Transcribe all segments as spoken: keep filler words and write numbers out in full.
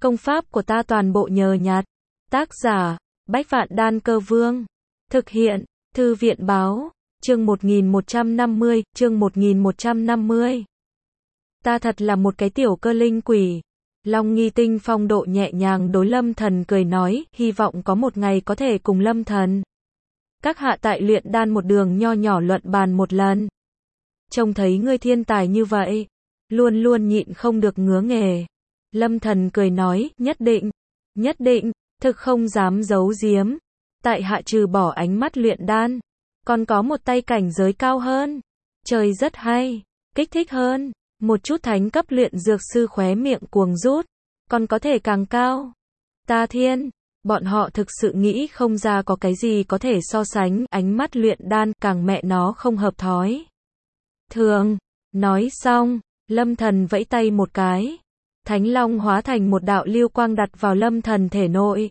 Công pháp của ta toàn bộ nhờ nhặt. Tác giả, Bách Vạn Đan Cơ Vương. Thực hiện, Thư viện Báo. Chương một nghìn một trăm năm mươi, chương một nghìn một trăm năm mươi. Ta thật là một cái tiểu cơ linh quỷ. Long Nghi Tinh phong độ nhẹ nhàng đối Lâm Thần cười nói, hy vọng có một ngày có thể cùng Lâm Thần các hạ tại luyện đan một đường nho nhỏ luận bàn một lần. Trông thấy ngươi thiên tài như vậy, luôn luôn nhịn không được ngứa nghề. Lâm Thần cười nói, nhất định, nhất định, thực không dám giấu giếm. Tại hạ trừ bỏ ánh mắt luyện đan, còn có một tay cảnh giới cao hơn. Trời rất hay, kích thích hơn. Một chút thánh cấp luyện dược sư khóe miệng cuồng rút, còn có thể càng cao. Ta thiên, bọn họ thực sự nghĩ không ra có cái gì có thể so sánh, ánh mắt luyện đan càng mẹ nó không hợp thói. Thường, nói xong, Lâm Thần vẫy tay một cái. Thánh Long hóa thành một đạo lưu quang đặt vào Lâm Thần thể nội.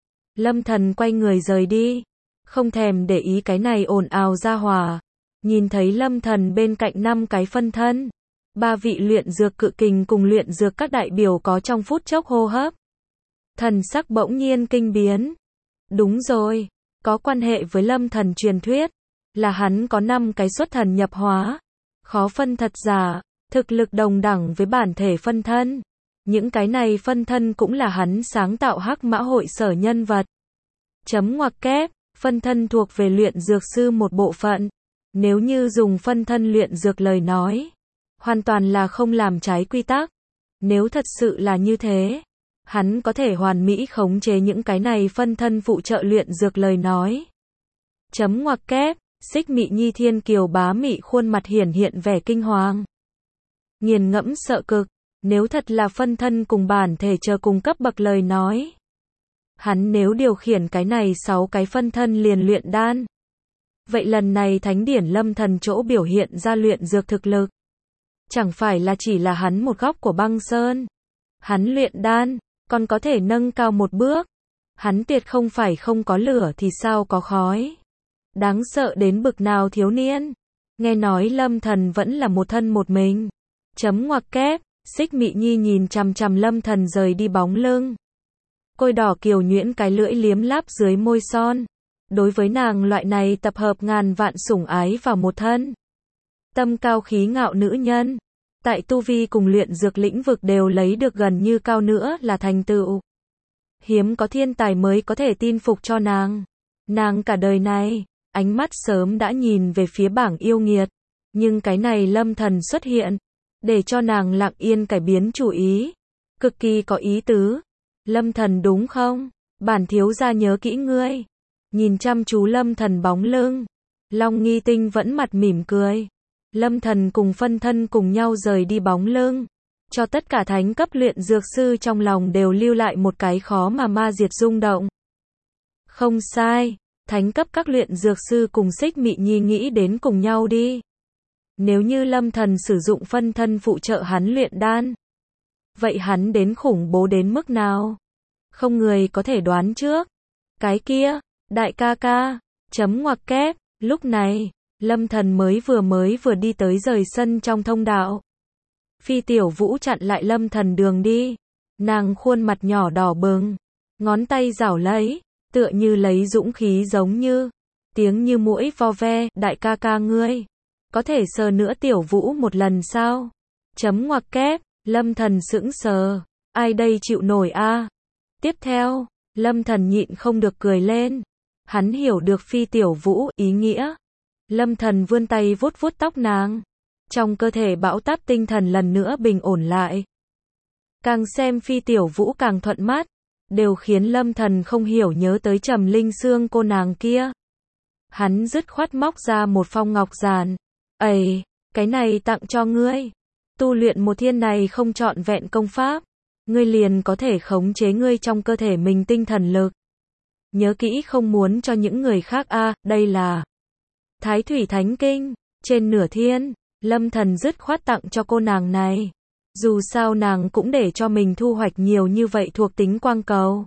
Lâm Thần quay người rời đi, không thèm để ý cái này ồn ào ra hỏa. Nhìn thấy Lâm Thần bên cạnh năm cái phân thân. Ba vị luyện dược cự kình cùng luyện dược các đại biểu có trong phút chốc hô hấp. Thần sắc bỗng nhiên kinh biến. Đúng rồi, có quan hệ với Lâm Thần truyền thuyết, là hắn có năm cái xuất thần nhập hóa. Khó phân thật giả, thực lực đồng đẳng với bản thể phân thân. Những cái này phân thân cũng là hắn sáng tạo Hắc Mã hội sở nhân vật. Chấm ngoặc kép, phân thân thuộc về luyện dược sư một bộ phận. Nếu như dùng phân thân luyện dược lời nói, hoàn toàn là không làm trái quy tắc. Nếu thật sự là như thế, hắn có thể hoàn mỹ khống chế những cái này phân thân phụ trợ luyện dược lời nói. Chấm ngoặc kép, Xích Mị Nhi thiên kiều bá mị khuôn mặt hiển hiện vẻ kinh hoàng. Nghiền ngẫm sợ cực, nếu thật là phân thân cùng bản thể chờ cùng cấp bậc lời nói. Hắn nếu điều khiển cái này sáu cái phân thân liền luyện đan. Vậy lần này thánh điển Lâm Thần chỗ biểu hiện ra luyện dược thực lực. Chẳng phải là chỉ là hắn một góc của băng sơn. Hắn luyện đan, còn có thể nâng cao một bước. Hắn tuyệt không phải không có lửa thì sao có khói. Đáng sợ đến bực nào thiếu niên. Nghe nói Lâm Thần vẫn là một thân một mình. Chấm ngoặc kép, Xích Mị Nhi nhìn chằm chằm Lâm Thần rời đi bóng lưng. Côi đỏ kiều nhuyễn cái lưỡi liếm láp dưới môi son. Đối với nàng loại này tập hợp ngàn vạn sủng ái vào một thân. Tâm cao khí ngạo nữ nhân. Tại tu vi cùng luyện dược lĩnh vực đều lấy được gần như cao nữa là thành tựu. Hiếm có thiên tài mới có thể tin phục cho nàng. Nàng cả đời này, ánh mắt sớm đã nhìn về phía bảng yêu nghiệt. Nhưng cái này Lâm Thần xuất hiện, để cho nàng lặng yên cải biến chủ ý. Cực kỳ có ý tứ. Lâm Thần đúng không? Bản thiếu gia nhớ kỹ ngươi. Nhìn chăm chú Lâm Thần bóng lưng. Long Nghi Tinh vẫn mặt mỉm cười. Lâm Thần cùng phân thân cùng nhau rời đi bóng lưng. Cho tất cả thánh cấp luyện dược sư trong lòng đều lưu lại một cái khó mà ma diệt rung động. Không sai, thánh cấp các luyện dược sư cùng Xích Mị Nhi nghĩ đến cùng nhau đi. Nếu như Lâm Thần sử dụng phân thân phụ trợ hắn luyện đan, vậy hắn đến khủng bố đến mức nào? Không người có thể đoán trước. Cái kia, đại ca ca, chấm ngoặc kép, lúc này, Lâm Thần mới vừa mới vừa đi tới rời sân trong thông đạo. Phi Tiểu Vũ chặn lại Lâm Thần đường đi. Nàng khuôn mặt nhỏ đỏ bừng, ngón tay rảo lấy, tựa như lấy dũng khí giống như, tiếng như muỗi vo ve, đại ca ca ngươi, có thể sờ nữa Tiểu Vũ một lần sao? Chấm ngoặc kép, Lâm Thần sững sờ, ai đây chịu nổi a? Tiếp theo, Lâm Thần nhịn không được cười lên. Hắn hiểu được Phi Tiểu Vũ ý nghĩa. Lâm Thần vươn tay vuốt vuốt tóc nàng. Trong cơ thể bão táp tinh thần lần nữa bình ổn lại. Càng xem Phi Tiểu Vũ càng thuận mắt, đều khiến Lâm Thần không hiểu nhớ tới Trầm Linh Sương cô nàng kia. Hắn dứt khoát móc ra một phong ngọc giản. Ây, cái này tặng cho ngươi. Tu luyện một thiên này không trọn vẹn công pháp, ngươi liền có thể khống chế ngươi trong cơ thể mình tinh thần lực. Nhớ kỹ không muốn cho những người khác a, à, đây là Thái Thủy Thánh Kinh, trên nửa thiên, Lâm Thần dứt khoát tặng cho cô nàng này. Dù sao nàng cũng để cho mình thu hoạch nhiều như vậy thuộc tính quang cầu.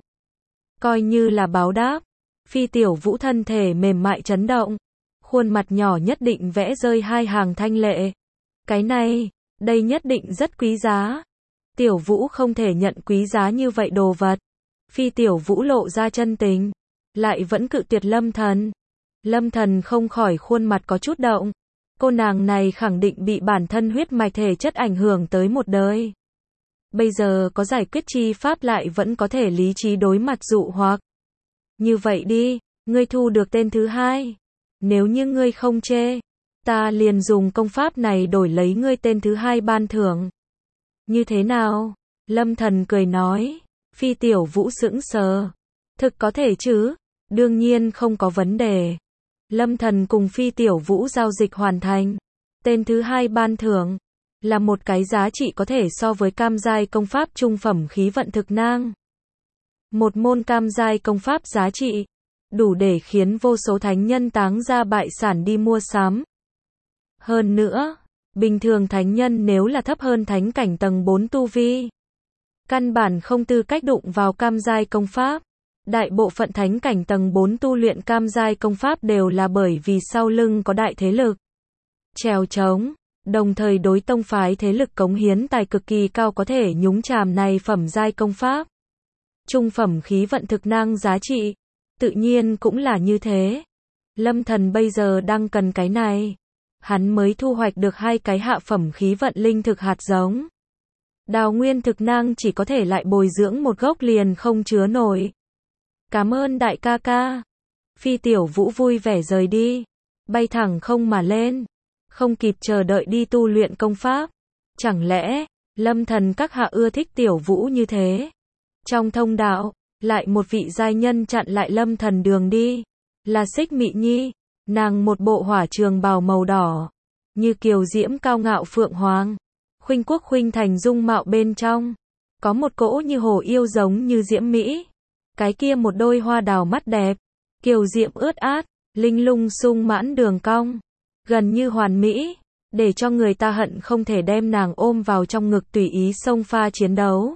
Coi như là báo đáp. Phi Tiểu Vũ thân thể mềm mại chấn động. Khuôn mặt nhỏ nhất định vẽ rơi hai hàng thanh lệ. Cái này, đây nhất định rất quý giá. Tiểu Vũ không thể nhận quý giá như vậy đồ vật. Phi Tiểu Vũ lộ ra chân tình, lại vẫn cự tuyệt Lâm Thần. Lâm Thần không khỏi khuôn mặt có chút động. Cô nàng này khẳng định bị bản thân huyết mạch thể chất ảnh hưởng tới một đời. Bây giờ có giải quyết chi pháp lại vẫn có thể lý trí đối mặt dụ hoặc. Như vậy đi, ngươi thu được tên thứ hai. Nếu như ngươi không chê, ta liền dùng công pháp này đổi lấy ngươi tên thứ hai ban thưởng. Như thế nào? Lâm Thần cười nói. Phi Tiểu Vũ sững sờ. Thực có thể chứ? Đương nhiên không có vấn đề. Lâm Thần cùng Phi Tiểu Vũ giao dịch hoàn thành. Tên thứ hai ban thưởng là một cái giá trị có thể so với cam giai công pháp trung phẩm khí vận thực nang. Một môn cam giai công pháp giá trị đủ để khiến vô số thánh nhân táng ra bại sản đi mua sắm. Hơn nữa, bình thường thánh nhân nếu là thấp hơn thánh cảnh tầng bốn tu vi, căn bản không tư cách đụng vào cam giai công pháp. Đại bộ phận thánh cảnh tầng bốn tu luyện cam giai công pháp đều là bởi vì sau lưng có đại thế lực trèo trống, đồng thời đối tông phái thế lực cống hiến tài cực kỳ cao có thể nhúng chàm này phẩm giai công pháp. Trung phẩm khí vận thực năng giá trị, tự nhiên cũng là như thế. Lâm Thần bây giờ đang cần cái này. Hắn mới thu hoạch được hai cái hạ phẩm khí vận linh thực hạt giống. Đào nguyên thực năng chỉ có thể lại bồi dưỡng một gốc liền không chứa nổi. Cảm ơn đại ca ca. Phi Tiểu Vũ vui vẻ rời đi. Bay thẳng không mà lên. Không kịp chờ đợi đi tu luyện công pháp. Chẳng lẽ, Lâm Thần các hạ ưa thích Tiểu Vũ như thế? Trong thông đạo, lại một vị giai nhân chặn lại Lâm Thần đường đi. Là Xích Mị Nhi. Nàng một bộ hỏa trường bào màu đỏ. Như kiều diễm cao ngạo phượng hoàng. Khuynh quốc khuynh thành dung mạo bên trong. Có một cỗ như hồ yêu giống như diễm mỹ. Cái kia một đôi hoa đào mắt đẹp. Kiều diễm ướt át. Linh lung sung mãn đường cong. Gần như hoàn mỹ. Để cho người ta hận không thể đem nàng ôm vào trong ngực tùy ý xông pha chiến đấu.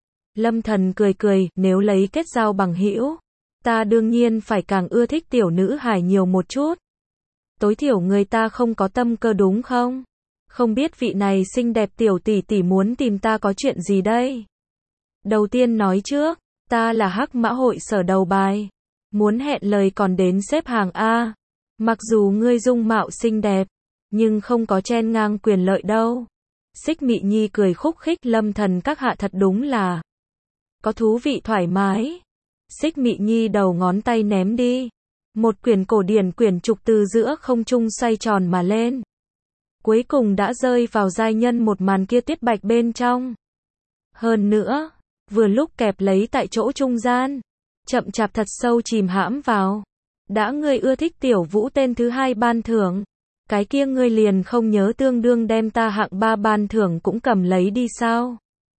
Lâm Thần cười cười, nếu lấy kết giao bằng hữu, ta đương nhiên phải càng ưa thích tiểu nữ hài nhiều một chút. Tối thiểu người ta không có tâm cơ đúng không? Không biết vị này xinh đẹp tiểu tỷ tỷ muốn tìm ta có chuyện gì đây? Đầu tiên nói trước, ta là Hắc Mã hội sở đầu bài. Muốn hẹn lời còn đến xếp hàng A. Mặc dù ngươi dung mạo xinh đẹp, nhưng không có chen ngang quyền lợi đâu. Xích Mị Nhi cười khúc khích, Lâm Thần các hạ thật đúng là có thú vị thoải mái. Xích Mị Nhi đầu ngón tay ném đi. Một quyển cổ điển quyển trục từ giữa không trung xoay tròn mà lên. Cuối cùng đã rơi vào giai nhân một màn kia tuyết bạch bên trong. Hơn nữa, vừa lúc kẹp lấy tại chỗ trung gian. Chậm chạp thật sâu chìm hãm vào. Đã ngươi ưa thích Tiểu Vũ tên thứ hai ban thưởng. Cái kia ngươi liền không nhớ tương đương đem ta hạng ba ban thưởng cũng cầm lấy đi sao?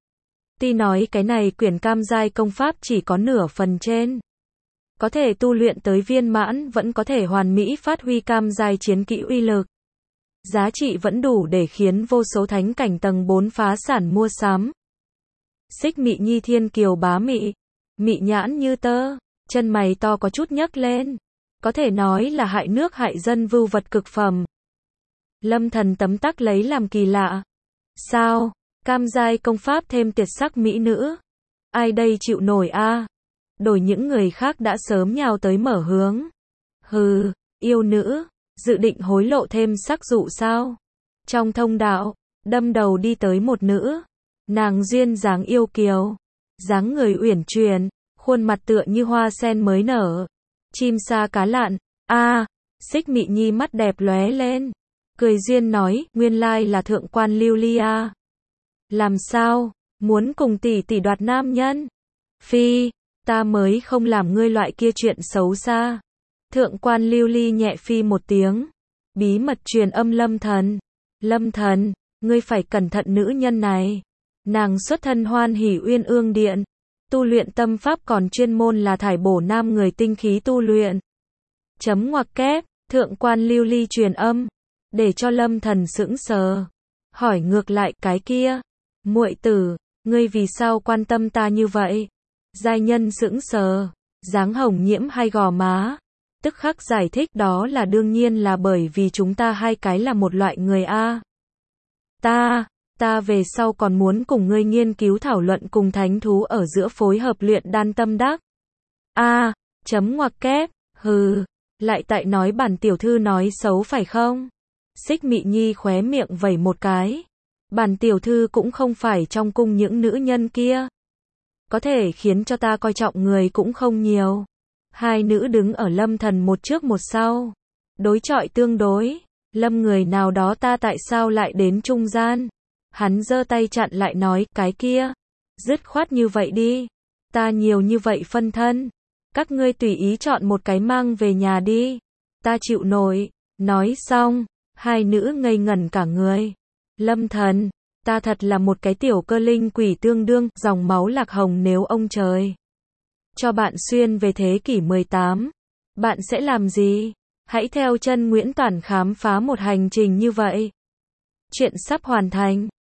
Tuy nói cái này quyển cam giai công pháp chỉ có nửa phần trên. Có thể tu luyện tới viên mãn vẫn có thể hoàn mỹ phát huy cam giai chiến kỹ uy lực. Giá trị vẫn đủ để khiến vô số thánh cảnh tầng bốn phá sản mua sắm. Xích Mị Nhi thiên kiều bá mị. Mị nhãn như tơ. Chân mày to có chút nhấc lên. Có thể nói là hại nước hại dân vưu vật cực phẩm. Lâm Thần tấm tắc lấy làm kỳ lạ. Sao? Cam giai công pháp thêm tuyệt sắc mỹ nữ. Ai đây chịu nổi a? Đổi những người khác đã sớm nhào tới mở hướng. Hừ, yêu nữ, dự định hối lộ thêm sắc dụ sao? Trong thông đạo, đâm đầu đi tới một nữ. Nàng duyên dáng yêu kiều, dáng người uyển chuyển, khuôn mặt tựa như hoa sen mới nở. Chim sa cá lặn. A, à, Xích Mị Nhi mắt đẹp lóe lên. Cười duyên nói, nguyên lai là thượng quan Lưu Ly a. Làm sao? Muốn cùng tỷ tỷ đoạt nam nhân? Phi, ta mới không làm ngươi loại kia chuyện xấu xa. Thượng quan Lưu Ly nhẹ phi một tiếng. Bí mật truyền âm Lâm Thần. Lâm Thần, ngươi phải cẩn thận nữ nhân này. Nàng xuất thân Hoan Hỷ Uyên Ương Điện. Tu luyện tâm pháp còn chuyên môn là thải bổ nam người tinh khí tu luyện. Chấm ngoặc kép, thượng quan Lưu Ly truyền âm. Để cho Lâm Thần sững sờ. Hỏi ngược lại, cái kia. Muội tử, ngươi vì sao quan tâm ta như vậy? Giai nhân sững sờ, dáng hồng nhiễm hai gò má. Tức khắc giải thích, đó là đương nhiên là bởi vì chúng ta hai cái là một loại người a. Ta, Ta về sau còn muốn cùng ngươi nghiên cứu thảo luận cùng thánh thú ở giữa phối hợp luyện đan tâm đắc. A, chấm ngoặc kép, hừ, lại tại nói bản tiểu thư nói xấu phải không? Xích Mị Nhi khóe miệng vẩy một cái. Bản tiểu thư cũng không phải trong cung những nữ nhân kia. Có thể khiến cho ta coi trọng người cũng không nhiều. Hai nữ đứng ở Lâm Thần một trước một sau. Đối chọi tương đối. Lâm người nào đó ta tại sao lại đến trung gian? Hắn giơ tay chặn lại nói, cái kia. Dứt khoát như vậy đi. Ta nhiều như vậy phân thân. Các ngươi tùy ý chọn một cái mang về nhà đi. Ta chịu nổi. Nói xong. Hai nữ ngây ngẩn cả người. Lâm Thần. Ta thật là một cái tiểu cơ linh quỷ tương đương, dòng máu lạc hồng nếu ông trời cho bạn xuyên về thế kỷ mười tám. Bạn sẽ làm gì? Hãy theo chân Nguyễn Toản khám phá một hành trình như vậy. Chuyện sắp hoàn thành.